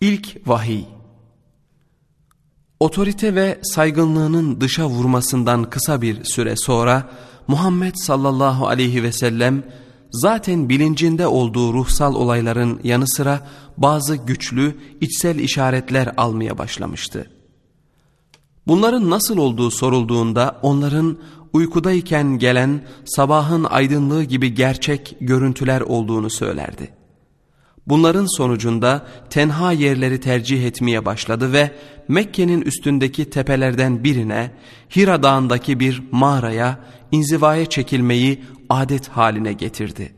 İlk vahiy. Otorite ve saygınlığının dışa vurmasından kısa bir süre sonra Muhammed sallallahu aleyhi ve sellem zaten bilincinde olduğu ruhsal olayların yanı sıra bazı güçlü içsel işaretler almaya başlamıştı. Bunların nasıl olduğu sorulduğunda onların uykudayken gelen sabahın aydınlığı gibi gerçek görüntüler olduğunu söylerdi. Bunların sonucunda tenha yerleri tercih etmeye başladı ve Mekke'nin üstündeki tepelerden birine, Hira Dağı'ndaki bir mağaraya, inzivaya çekilmeyi adet haline getirdi.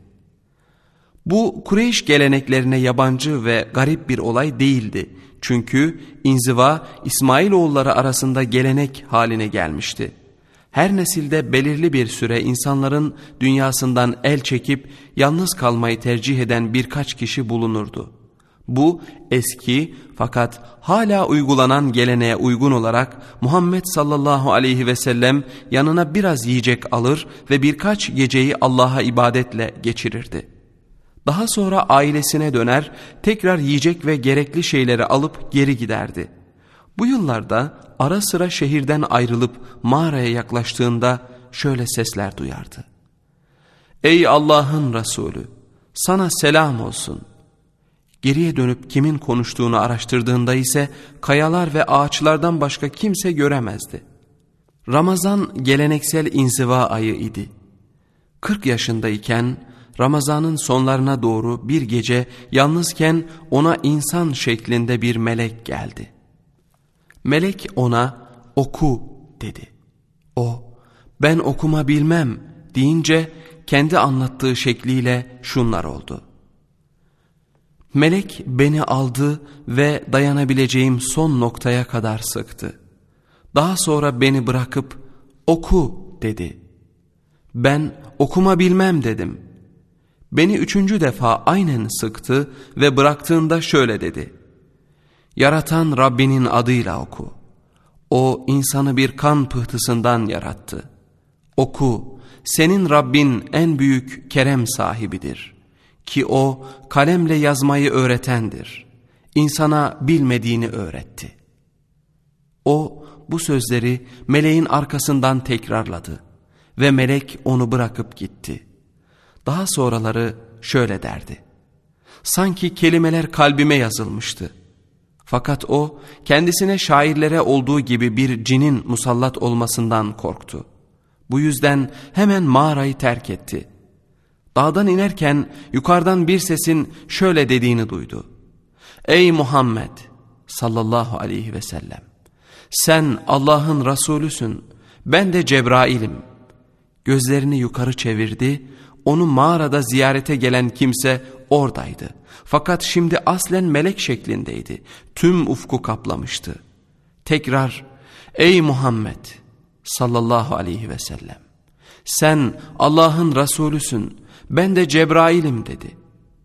Bu Kureyş geleneklerine yabancı ve garip bir olay değildi. Çünkü inziva İsmailoğulları arasında gelenek haline gelmişti. Her nesilde belirli bir süre insanların dünyasından el çekip yalnız kalmayı tercih eden birkaç kişi bulunurdu. Bu eski fakat hala uygulanan geleneğe uygun olarak Muhammed sallallahu aleyhi ve sellem yanına biraz yiyecek alır ve birkaç geceyi Allah'a ibadetle geçirirdi. Daha sonra ailesine döner, tekrar yiyecek ve gerekli şeyleri alıp geri giderdi. Bu yıllarda ara sıra şehirden ayrılıp mağaraya yaklaştığında şöyle sesler duyardı. Ey Allah'ın Resulü, sana selam olsun. Geriye dönüp kimin konuştuğunu araştırdığında ise kayalar ve ağaçlardan başka kimse göremezdi. Ramazan geleneksel inziva ayı idi. 40 yaşındayken Ramazan'ın sonlarına doğru bir gece yalnızken ona insan şeklinde bir melek geldi. Melek ona oku dedi. O ben okuma bilmem deyince kendi anlattığı şekliyle şunlar oldu. Melek beni aldı ve dayanabileceğim son noktaya kadar sıktı. Daha sonra beni bırakıp oku dedi. Ben okuma bilmem dedim. Beni 3. defa aynen sıktı ve bıraktığında şöyle dedi. Yaratan Rabbinin adıyla oku. O insanı bir kan pıhtısından yarattı. Oku, senin Rabbin en büyük kerem sahibidir. Ki o kalemle yazmayı öğretendir. İnsana bilmediğini öğretti. O bu sözleri meleğin arkasından tekrarladı ve melek onu bırakıp gitti. Daha sonraları şöyle derdi. Sanki kelimeler kalbime yazılmıştı. Fakat o kendisine şairlere olduğu gibi bir cinin musallat olmasından korktu. Bu yüzden hemen mağarayı terk etti. Dağdan inerken yukarıdan bir sesin şöyle dediğini duydu. Ey Muhammed sallallahu aleyhi ve sellem, sen Allah'ın Resulüsün, ben de Cebrail'im. Gözlerini yukarı çevirdi, onu mağarada ziyarete gelen kimse oradaydı. Fakat şimdi aslen melek şeklindeydi. Tüm ufku kaplamıştı. Tekrar ey Muhammed sallallahu aleyhi ve sellem, sen Allah'ın Resulüsün, ben de Cebrail'im dedi.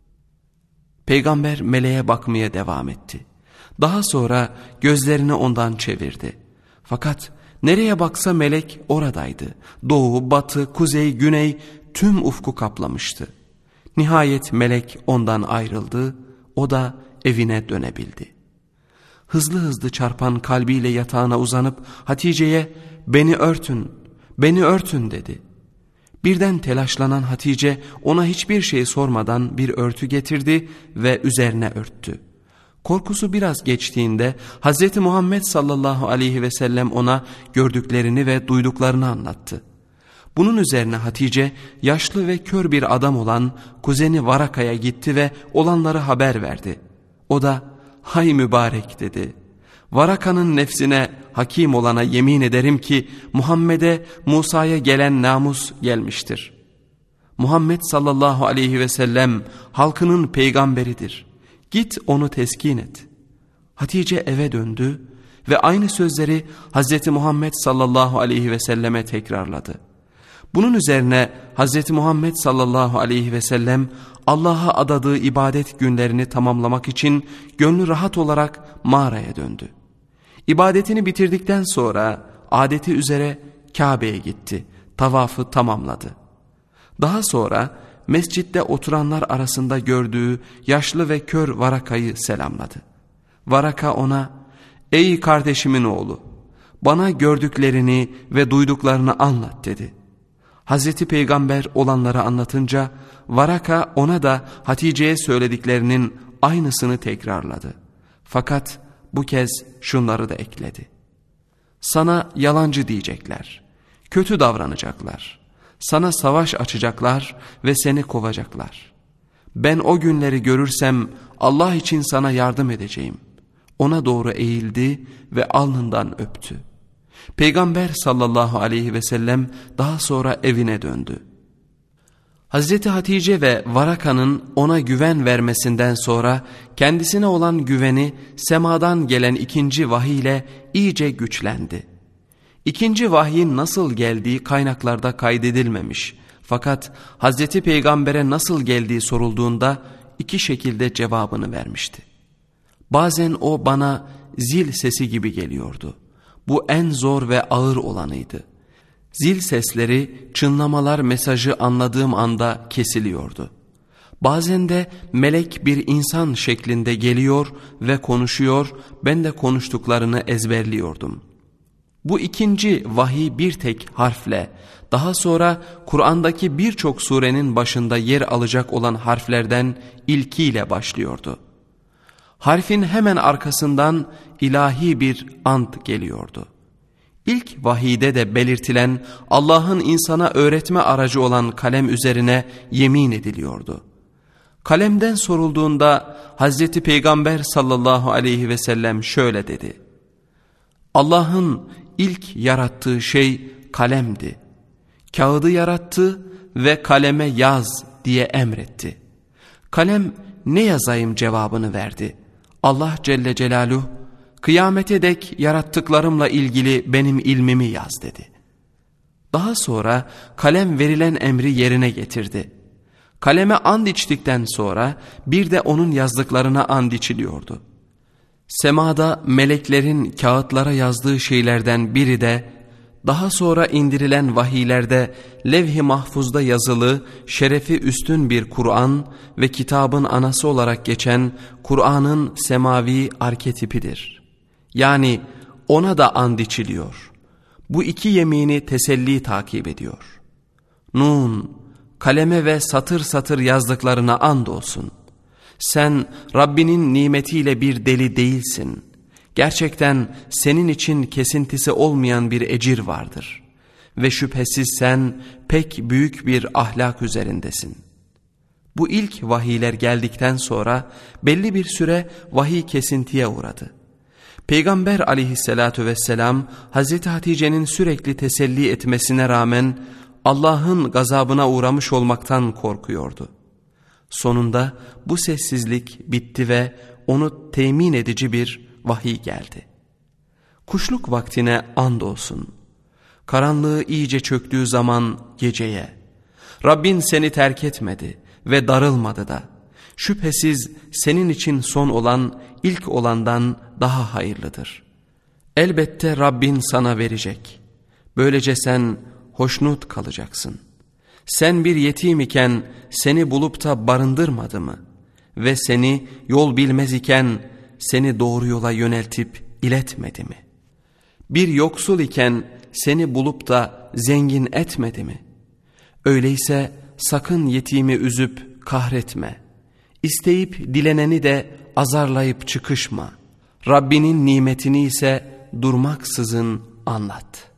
Peygamber meleğe bakmaya devam etti. Daha sonra gözlerini ondan çevirdi. Fakat nereye baksa melek oradaydı. Doğu, batı, kuzey, güney tüm ufku kaplamıştı. Nihayet melek ondan ayrıldı, o da evine dönebildi. Hızlı hızlı çarpan kalbiyle yatağına uzanıp Hatice'ye beni örtün, beni örtün dedi. Birden telaşlanan Hatice ona hiçbir şey sormadan bir örtü getirdi ve üzerine örttü. Korkusu biraz geçtiğinde Hz. Muhammed sallallahu aleyhi ve sellem ona gördüklerini ve duyduklarını anlattı. Bunun üzerine Hatice yaşlı ve kör bir adam olan kuzeni Varaka'ya gitti ve olanları haber verdi. O da hay mübarek dedi. Varaka'nın nefsine hakim olana yemin ederim ki Muhammed'e Musa'ya gelen namus gelmiştir. Muhammed sallallahu aleyhi ve sellem halkının peygamberidir. Git onu teskin et. Hatice eve döndü ve aynı sözleri Hz. Muhammed sallallahu aleyhi ve selleme tekrarladı. Bunun üzerine Hz. Muhammed sallallahu aleyhi ve sellem Allah'a adadığı ibadet günlerini tamamlamak için gönlü rahat olarak mağaraya döndü. İbadetini bitirdikten sonra adeti üzere Kabe'ye gitti, tavafı tamamladı. Daha sonra mescitte oturanlar arasında gördüğü yaşlı ve kör Varaka'yı selamladı. Varaka ona, ''Ey kardeşimin oğlu, bana gördüklerini ve duyduklarını anlat.'' dedi. Hazreti Peygamber olanları anlatınca Varaka ona da Hatice'ye söylediklerinin aynısını tekrarladı. Fakat bu kez şunları da ekledi. Sana yalancı diyecekler, kötü davranacaklar, sana savaş açacaklar ve seni kovacaklar. Ben o günleri görürsem Allah için sana yardım edeceğim. Ona doğru eğildi ve alnından öptü. Peygamber sallallahu aleyhi ve sellem daha sonra evine döndü. Hazreti Hatice ve Varaka'nın ona güven vermesinden sonra kendisine olan güveni semadan gelen ikinci vahiy ile iyice güçlendi. İkinci vahyin nasıl geldiği kaynaklarda kaydedilmemiş. Fakat Hazreti Peygamber'e nasıl geldiği sorulduğunda iki şekilde cevabını vermişti. Bazen o bana zil sesi gibi geliyordu. Bu en zor ve ağır olanıydı. Zil sesleri, çınlamalar mesajı anladığım anda kesiliyordu. Bazen de melek bir insan şeklinde geliyor ve konuşuyor, ben de konuştuklarını ezberliyordum. Bu ikinci vahiy bir tek harfle, daha sonra Kur'an'daki birçok surenin başında yer alacak olan harflerden ilkiyle başlıyordu. Harfin hemen arkasından ilahi bir ant geliyordu. İlk vahide de belirtilen Allah'ın insana öğretme aracı olan kalem üzerine yemin ediliyordu. Kalemden sorulduğunda Hazreti Peygamber sallallahu aleyhi ve sellem şöyle dedi. Allah'ın ilk yarattığı şey kalemdi. Kağıdı yarattı ve kaleme yaz diye emretti. Kalem ne yazayım cevabını verdi. Allah Celle Celaluhu, kıyamete dek yarattıklarımla ilgili benim ilmimi yaz dedi. Daha sonra kalem verilen emri yerine getirdi. Kaleme and içtikten sonra bir de onun yazdıklarına and içiliyordu. Semada meleklerin kağıtlara yazdığı şeylerden biri de daha sonra indirilen vahiylerde levh-i mahfuzda yazılı şerefi üstün bir Kur'an ve kitabın anası olarak geçen Kur'an'ın semavi arketipidir. Yani ona da and içiliyor. Bu iki yemini teselli takip ediyor. Nun, kaleme ve satır satır yazdıklarına and olsun. Sen Rabbinin nimetiyle bir deli değilsin. Gerçekten senin için kesintisi olmayan bir ecir vardır. Ve şüphesiz sen pek büyük bir ahlak üzerindesin. Bu ilk vahiyler geldikten sonra belli bir süre vahiy kesintiye uğradı. Peygamber aleyhissalatu vesselam Hazreti Hatice'nin sürekli teselli etmesine rağmen Allah'ın gazabına uğramış olmaktan korkuyordu. Sonunda bu sessizlik bitti ve onu temin edici bir vahiy geldi. Kuşluk vaktine andolsun. Karanlığı iyice çöktüğü zaman geceye. Rabbin seni terk etmedi ve darılmadı da. Şüphesiz senin için son olan ilk olandan daha hayırlıdır. Elbette Rabbin sana verecek. Böylece sen hoşnut kalacaksın. Sen bir yetim iken seni bulup da barındırmadı mı? Ve seni yol bilmez iken seni doğru yola yöneltip iletmedi mi? Bir yoksul iken seni bulup da zengin etmedi mi? Öyleyse sakın yetimi üzüp kahretme. İsteyip dileneni de azarlayıp çıkışma. Rabbinin nimetini ise durmaksızın anlat.